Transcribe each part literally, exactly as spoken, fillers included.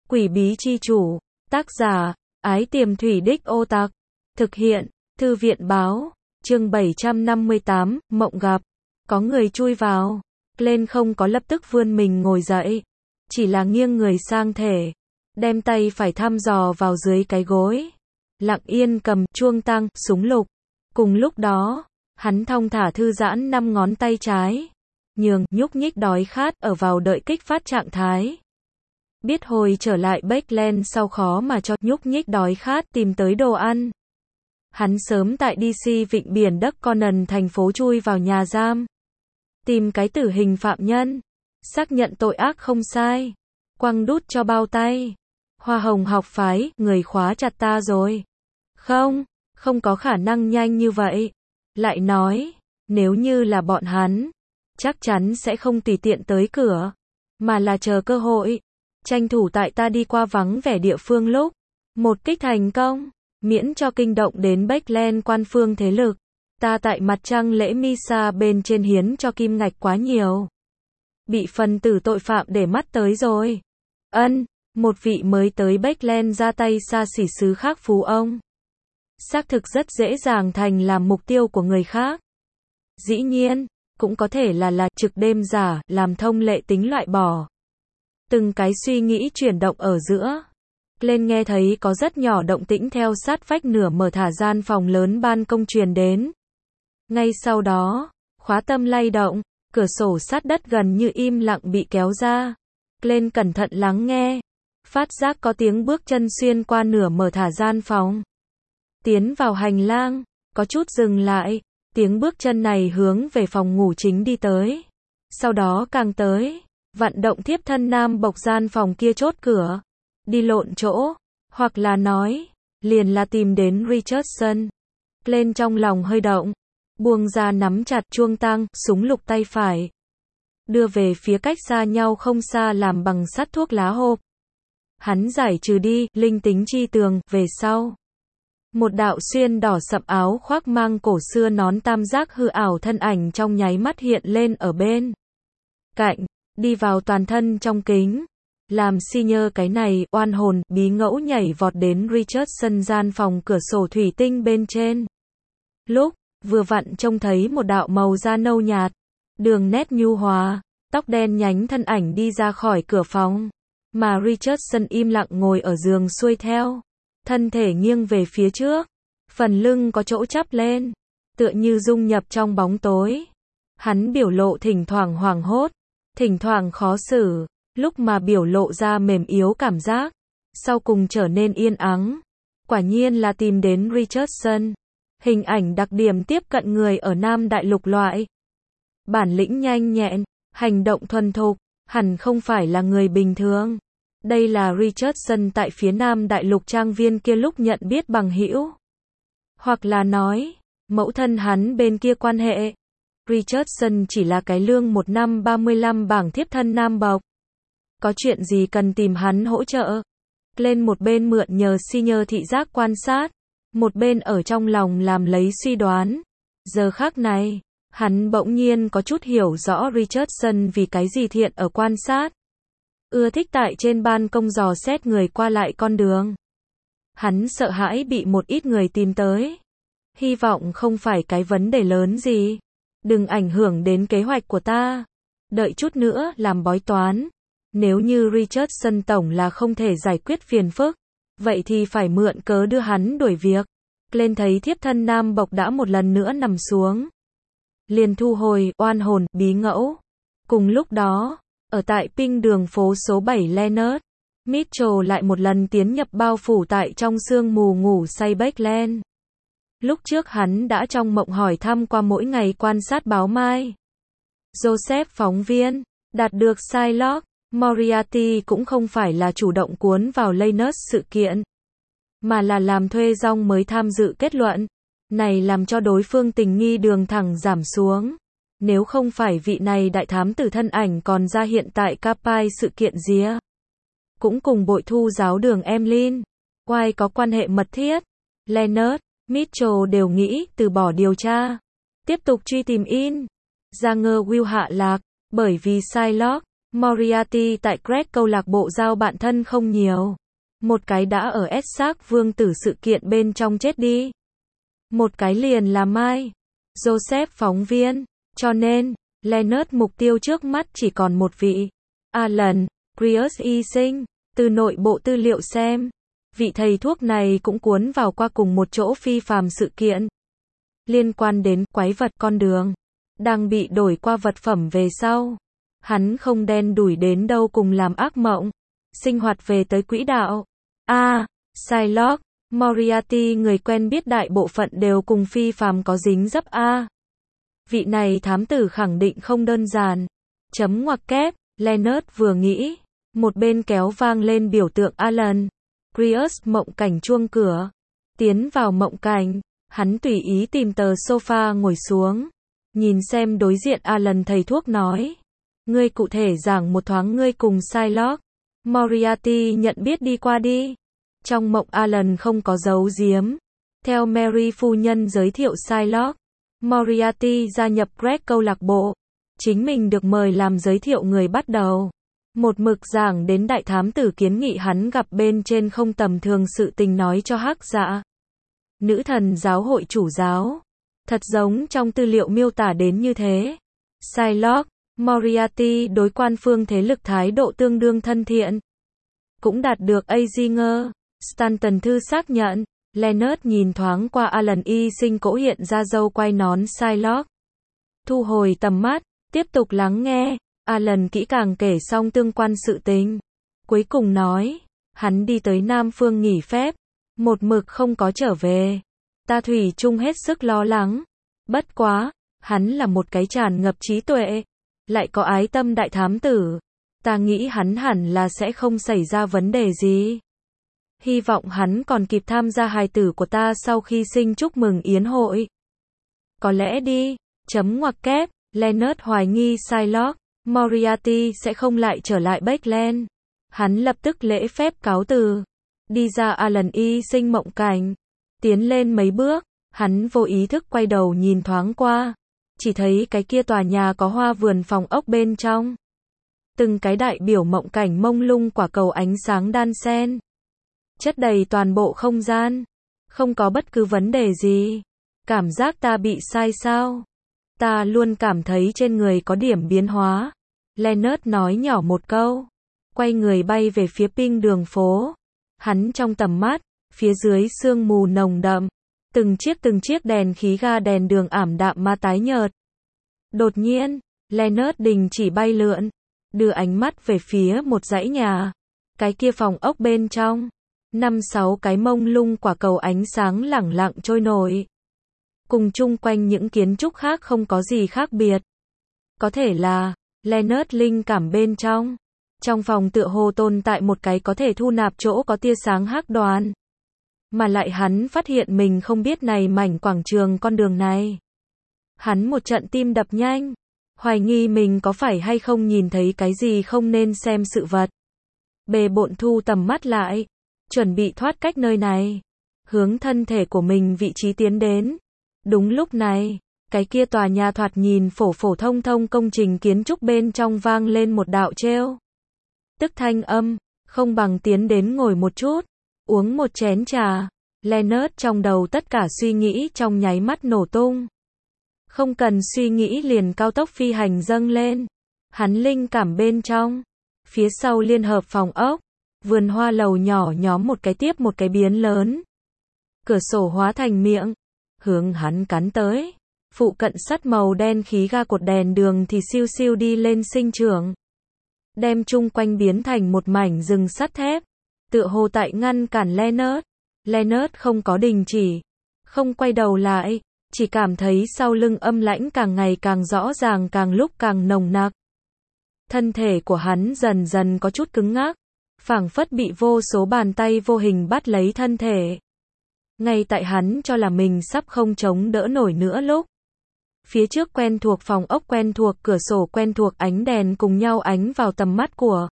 Quỷ bí chi chủ, tác giả, Ái Tiềm Thủy Đích Ô Tặc, thực hiện, Thư viện báo, chương bảy trăm năm mươi tám, mộng gặp, có người chui vào, lên không có lập tức vươn mình ngồi dậy, chỉ là nghiêng người sang thể, đem tay phải thăm dò vào dưới cái gối, lặng yên cầm chuông tăng, súng lục, cùng lúc đó, hắn thong thả thư giãn năm ngón tay trái, nhường, nhúc nhích đói khát ở vào đợi kích phát trạng thái. Biết hồi trở lại Backland sau khó mà cho nhúc nhích đói khát tìm tới đồ ăn. Hắn sớm tại đê xê vịnh biển Đất Conan thành phố chui vào nhà giam. Tìm cái tử hình phạm nhân. Xác nhận tội ác không sai. Quăng đút cho bao tay. Hoa hồng học phái, người khóa chặt ta rồi. Không, không có khả năng nhanh như vậy. Lại nói, nếu như là bọn hắn, chắc chắn sẽ không tùy tiện tới cửa, mà là chờ cơ hội. Tranh thủ tại ta đi qua vắng vẻ địa phương lúc một kích thành công, miễn cho kinh động đến Backland quan phương thế lực. Ta tại mặt trăng lễ Misa bên trên hiến cho kim ngạch quá nhiều. Bị phần tử tội phạm để mắt tới rồi. Ân, một vị mới tới Backland ra tay xa xỉ xứ khác phú ông. Xác thực rất dễ dàng thành làm mục tiêu của người khác. Dĩ nhiên, cũng có thể là là trực đêm giả, làm thông lệ tính loại bỏ. Từng cái suy nghĩ chuyển động ở giữa. Lên nghe thấy có rất nhỏ động tĩnh theo sát vách nửa mở thả gian phòng lớn ban công truyền đến. Ngay sau đó, khóa tâm lay động, cửa sổ sát đất gần như im lặng bị kéo ra. Lên cẩn thận lắng nghe. Phát giác có tiếng bước chân xuyên qua nửa mở thả gian phòng. Tiến vào hành lang, có chút dừng lại. Tiếng bước chân này hướng về phòng ngủ chính đi tới. Sau đó càng tới. Vận động thiếp thân nam bộc gian phòng kia chốt cửa, đi lộn chỗ, hoặc là nói, liền là tìm đến Richardson. Lên trong lòng hơi động, buông ra nắm chặt chuông tăng, súng lục tay phải. Đưa về phía cách xa nhau không xa làm bằng sắt thuốc lá hộp. Hắn giải trừ đi, linh tính chi tường, về sau. Một đạo xuyên đỏ sậm áo khoác mang cổ xưa nón tam giác hư ảo thân ảnh trong nháy mắt hiện lên ở bên cạnh. Đi vào toàn thân trong kính. Làm si nhơ cái này, oan hồn, bí ngẫu nhảy vọt đến Richardson gian phòng cửa sổ thủy tinh bên trên. Lúc, vừa vặn trông thấy một đạo màu da nâu nhạt, đường nét nhu hòa, tóc đen nhánh thân ảnh đi ra khỏi cửa phòng. Mà Richardson im lặng ngồi ở giường xuôi theo. Thân thể nghiêng về phía trước. Phần lưng có chỗ chắp lên. Tựa như dung nhập trong bóng tối. Hắn biểu lộ thỉnh thoảng hoảng hốt. Thỉnh thoảng khó xử, lúc mà biểu lộ ra mềm yếu cảm giác, sau cùng trở nên yên ắng. Quả nhiên là tìm đến Richardson. Hình ảnh đặc điểm tiếp cận người ở Nam Đại Lục loại. Bản lĩnh nhanh nhẹn, hành động thuần thục, hẳn không phải là người bình thường. Đây là Richardson tại phía Nam Đại Lục trang viên kia lúc nhận biết bằng hữu. Hoặc là nói, mẫu thân hắn bên kia quan hệ. Richardson chỉ là cái lương một năm ba mươi lăm bảng thiếp thân nam bộc. Có chuyện gì cần tìm hắn hỗ trợ. Lên một bên mượn nhờ si nhơ thị giác quan sát. Một bên ở trong lòng làm lấy suy đoán. Giờ khác này, hắn bỗng nhiên có chút hiểu rõ Richardson vì cái gì thiện ở quan sát. Ưa thích tại trên ban công dò xét người qua lại con đường. Hắn sợ hãi bị một ít người tìm tới. Hy vọng không phải cái vấn đề lớn gì. Đừng ảnh hưởng đến kế hoạch của ta. Đợi chút nữa làm bói toán. Nếu như Richardson tổng là không thể giải quyết phiền phức, vậy thì phải mượn cớ đưa hắn đuổi việc. Lên thấy thiếp thân nam bộc đã một lần nữa nằm xuống. Liền thu hồi, oan hồn, bí ngẫu. Cùng lúc đó, ở tại Pink đường phố số bảy Leonard, Mitchell lại một lần tiến nhập bao phủ tại trong sương mù ngủ say Backland. Lúc trước hắn đã trong mộng hỏi thăm qua mỗi ngày quan sát báo Mai. Joseph phóng viên, đạt được Shylock, Moriarty cũng không phải là chủ động cuốn vào Leonard sự kiện, mà là làm thuê rong mới tham dự kết luận. Này làm cho đối phương tình nghi đường thẳng giảm xuống. Nếu không phải vị này đại thám tử thân ảnh còn ra hiện tại Capai sự kiện día. Cũng cùng bội thu giáo đường Emlyn, White có quan hệ mật thiết. Leonard, Mitchell đều nghĩ từ bỏ điều tra, tiếp tục truy tìm in. Ra ngơ Will hạ lạc, bởi vì Shylock, Moriarty tại Greg câu lạc bộ giao bạn thân không nhiều. Một cái đã ở Essex vương tử sự kiện bên trong chết đi. Một cái liền là Mike. Joseph phóng viên. Cho nên, Leonard mục tiêu trước mắt chỉ còn một vị. Alan Greers y sinh. Từ nội bộ tư liệu xem, vị thầy thuốc này cũng cuốn vào qua cùng một chỗ phi phàm sự kiện. Liên quan đến quái vật con đường. Đang bị đổi qua vật phẩm về sau. Hắn không đen đủi đến đâu cùng làm ác mộng. Sinh hoạt về tới quỹ đạo. A. À, Shylock, Moriarty người quen biết đại bộ phận đều cùng phi phàm có dính dấp A. À, vị này thám tử khẳng định không đơn giản. Chấm ngoặc kép, Leonard vừa nghĩ. Một bên kéo vang lên biểu tượng Alan Greers mộng cảnh chuông cửa. Tiến vào mộng cảnh, hắn tùy ý tìm tờ sofa ngồi xuống. Nhìn xem đối diện Alan thầy thuốc nói. Ngươi cụ thể giảng một thoáng ngươi cùng Shylock. Moriarty nhận biết đi qua đi. Trong mộng Alan không có giấu giếm. Theo Mary phu nhân giới thiệu Shylock, Moriarty gia nhập Greg câu lạc bộ. Chính mình được mời làm giới thiệu người bắt đầu. Một mực giảng đến đại thám tử kiến nghị hắn gặp bên trên không tầm thường sự tình nói cho hắc dạ. Nữ thần giáo hội chủ giáo. Thật giống trong tư liệu miêu tả đến như thế. Shylock, Moriarty đối quan phương thế lực thái độ tương đương thân thiện. Cũng đạt được Azinger, Stanton thư xác nhận. Leonard nhìn thoáng qua Alan y sinh cỗ hiện ra dâu quay nón Shylock. Thu hồi tầm mắt, tiếp tục lắng nghe. Alan kỹ càng kể xong tương quan sự tình. Cuối cùng nói, hắn đi tới Nam Phương nghỉ phép. Một mực không có trở về. Ta thủy chung hết sức lo lắng. Bất quá, hắn là một cái tràn ngập trí tuệ. Lại có ái tâm đại thám tử. Ta nghĩ hắn hẳn là sẽ không xảy ra vấn đề gì. Hy vọng hắn còn kịp tham gia hài tử của ta sau khi sinh chúc mừng yến hội. Có lẽ đi. Chấm ngoặc kép. Leonard hoài nghi Shylock, Moriarty sẽ không lại trở lại Bakeland. Hắn lập tức lễ phép cáo từ. Đi ra Alan y sinh mộng cảnh. Tiến lên mấy bước. Hắn vô ý thức quay đầu nhìn thoáng qua. Chỉ thấy cái kia tòa nhà có hoa vườn phòng ốc bên trong. Từng cái đại biểu mộng cảnh mông lung quả cầu ánh sáng đan xen. Chất đầy toàn bộ không gian. Không có bất cứ vấn đề gì. Cảm giác ta bị sai sao? Ta luôn cảm thấy trên người có điểm biến hóa. Leonard nói nhỏ một câu. Quay người bay về phía Pink đường phố. Hắn trong tầm mắt, phía dưới sương mù nồng đậm. Từng chiếc từng chiếc đèn khí ga đèn đường ảm đạm mà tái nhợt. Đột nhiên, Leonard đình chỉ bay lượn. Đưa ánh mắt về phía một dãy nhà. Cái kia phòng ốc bên trong. Năm sáu cái mông lung quả cầu ánh sáng lẳng lặng trôi nổi. Cùng chung quanh những kiến trúc khác không có gì khác biệt. Có thể là, Leonard linh cảm bên trong. Trong phòng tựa hồ tồn tại một cái có thể thu nạp chỗ có tia sáng hắc đoàn. Mà lại hắn phát hiện mình không biết này mảnh quảng trường con đường này. Hắn một trận tim đập nhanh. Hoài nghi mình có phải hay không nhìn thấy cái gì không nên xem sự vật. Bề bộn thu tầm mắt lại. Chuẩn bị thoát cách nơi này. Hướng thân thể của mình vị trí tiến đến. Đúng lúc này, cái kia tòa nhà thoạt nhìn phổ phổ thông thông công trình kiến trúc bên trong vang lên một đạo trêu. Tức thanh âm, không bằng tiến đến ngồi một chút, uống một chén trà. Leonard trong đầu tất cả suy nghĩ trong nháy mắt nổ tung. Không cần suy nghĩ liền cao tốc phi hành dâng lên. Hắn linh cảm bên trong. Phía sau liên hợp phòng ốc. Vườn hoa lầu nhỏ nhóm một cái tiếp một cái biến lớn. Cửa sổ hóa thành miệng. Hướng hắn cắn tới. Phụ cận sắt màu đen khí ga cột đèn đường thì siêu siêu đi lên sinh trưởng. Đem chung quanh biến thành một mảnh rừng sắt thép. Tựa hồ tại ngăn cản Leonard. Leonard không có đình chỉ. Không quay đầu lại. Chỉ cảm thấy sau lưng âm lãnh càng ngày càng rõ ràng càng lúc càng nồng nặc. Thân thể của hắn dần dần có chút cứng ngắc. Phảng phất bị vô số bàn tay vô hình bắt lấy thân thể. Ngay tại hắn cho là mình sắp không chống đỡ nổi nữa lúc. Phía trước quen thuộc phòng ốc quen thuộc cửa sổ quen thuộc ánh đèn cùng nhau ánh vào tầm mắt của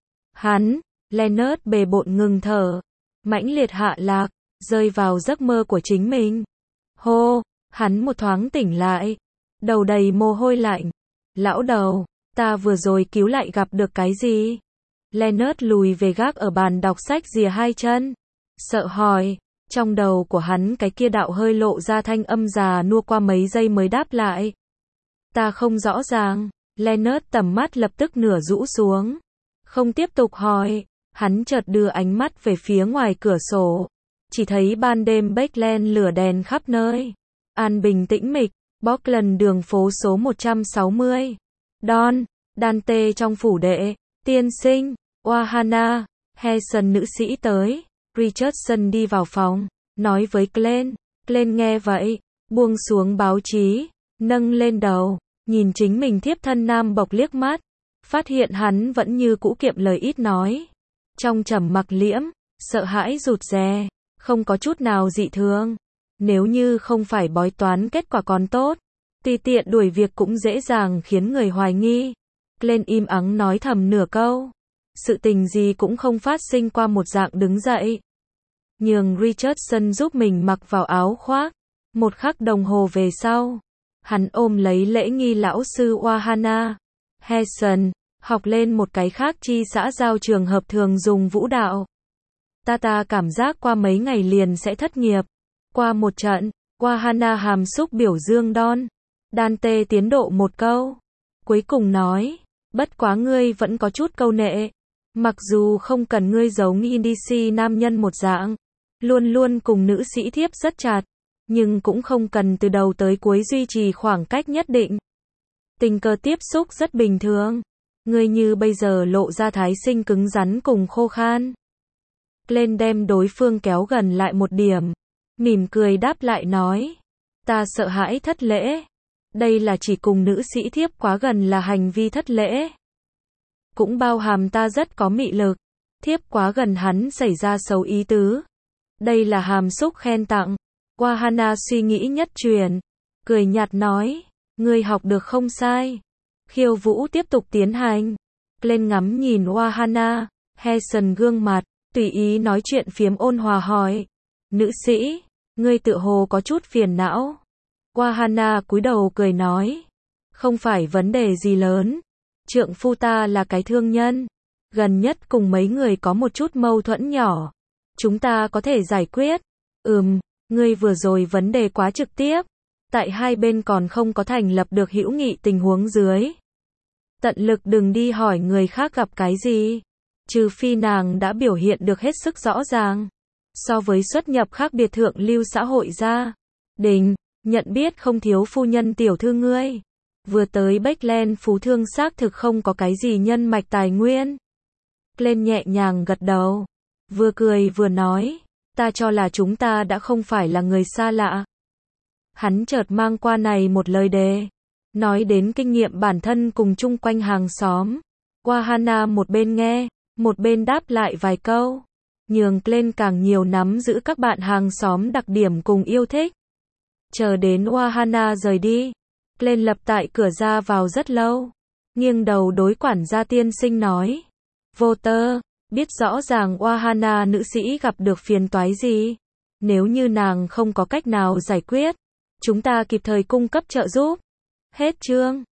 hắn. Leonard bề bộn ngừng thở. Mãnh liệt hạ lạc. Rơi vào giấc mơ của chính mình. Hô. Hắn một thoáng tỉnh lại. Đầu đầy mồ hôi lạnh. Lão đầu. Ta vừa rồi cứu lại gặp được cái gì? Leonard lùi về gác ở bàn đọc sách rìa hai chân. Sợ hỏi, trong đầu của hắn cái kia đạo hơi lộ ra thanh âm già nua qua mấy giây mới đáp lại. Ta không rõ ràng. Leonard tầm mắt lập tức nửa rũ xuống. Không tiếp tục hỏi, hắn chợt đưa ánh mắt về phía ngoài cửa sổ. Chỉ thấy ban đêm Backland lửa đèn khắp nơi. An bình tĩnh mịch, Portland đường phố số một trăm sáu mươi. Don, Dante trong phủ đệ, tiên sinh, Wahana, Hazen nữ sĩ tới. Richardson đi vào phòng, nói với Glenn. Glenn nghe vậy, buông xuống báo chí, nâng lên đầu, nhìn chính mình thiếp thân nam bộc liếc mắt, phát hiện hắn vẫn như cũ kiệm lời ít nói. Trong trầm mặc liễm, sợ hãi rụt rè, không có chút nào dị thường. Nếu như không phải bói toán kết quả còn tốt, tùy tiện đuổi việc cũng dễ dàng khiến người hoài nghi. Glenn im ắng nói thầm nửa câu. Sự tình gì cũng không phát sinh qua một dạng đứng dậy. Nhường Richardson giúp mình mặc vào áo khoác. Một khắc đồng hồ về sau, hắn ôm lấy lễ nghi lão sư Wahana. Hazen, học lên một cái khác chi xã giao trường hợp thường dùng vũ đạo. Ta ta cảm giác qua mấy ngày liền sẽ thất nghiệp. Qua một trận, Wahana hàm xúc biểu dương Don. Dante tiến độ một câu. Cuối cùng nói, bất quá ngươi vẫn có chút câu nệ. Mặc dù không cần ngươi giống i đê xê nam nhân một dạng, luôn luôn cùng nữ sĩ thiếp rất chặt, nhưng cũng không cần từ đầu tới cuối duy trì khoảng cách nhất định. Tình cờ tiếp xúc rất bình thường. Ngươi như bây giờ lộ ra thái sinh cứng rắn cùng khô khan. Glenn đem đối phương kéo gần lại một điểm, mỉm cười đáp lại nói, ta sợ hãi thất lễ. Đây là chỉ cùng nữ sĩ thiếp quá gần là hành vi thất lễ. Cũng bao hàm ta rất có mị lực. Thiếp quá gần hắn xảy ra xấu ý tứ. Đây là hàm xúc khen tặng. Wahana suy nghĩ nhất truyền, cười nhạt nói, ngươi học được không sai. Khiêu vũ tiếp tục tiến hành. Glenn ngắm nhìn Wahana, Hazen gương mặt, tùy ý nói chuyện phiếm ôn hòa hỏi, nữ sĩ, ngươi tự hồ có chút phiền não. Wahana cúi đầu cười nói, không phải vấn đề gì lớn. Trượng phu ta là cái thương nhân, gần nhất cùng mấy người có một chút mâu thuẫn nhỏ. Chúng ta có thể giải quyết. Ừm, ngươi vừa rồi vấn đề quá trực tiếp. Tại hai bên còn không có thành lập được hữu nghị tình huống dưới. Tận lực đừng đi hỏi người khác gặp cái gì. Trừ phi nàng đã biểu hiện được hết sức rõ ràng. So với xuất nhập khác biệt thượng lưu xã hội gia đình, nhận biết không thiếu phu nhân tiểu thư ngươi. Vừa tới Backland phú thương xác thực không có cái gì nhân mạch tài nguyên. Glenn nhẹ nhàng gật đầu, vừa cười vừa nói, ta cho là chúng ta đã không phải là người xa lạ. Hắn chợt mang qua này một lời đề, nói đến kinh nghiệm bản thân cùng chung quanh hàng xóm. Wahana một bên nghe, một bên đáp lại vài câu, nhường Glenn càng nhiều nắm giữ các bạn hàng xóm đặc điểm cùng yêu thích. Chờ đến Wahana rời đi, Glenn lập tại cửa ra vào rất lâu, nghiêng đầu đối quản gia tiên sinh nói, Walter, biết rõ ràng Wahana nữ sĩ gặp được phiền toái gì. Nếu như nàng không có cách nào giải quyết, chúng ta kịp thời cung cấp trợ giúp. Hết chương.